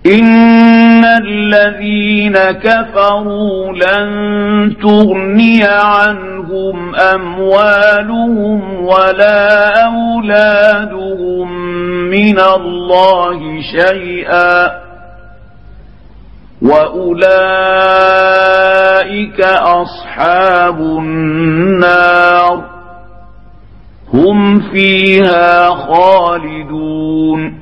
إن الذين كفروا لن تغني عنهم أموالهم ولا أولادهم من الله شيئا وأولئك أصحاب النار هم فيها خالدون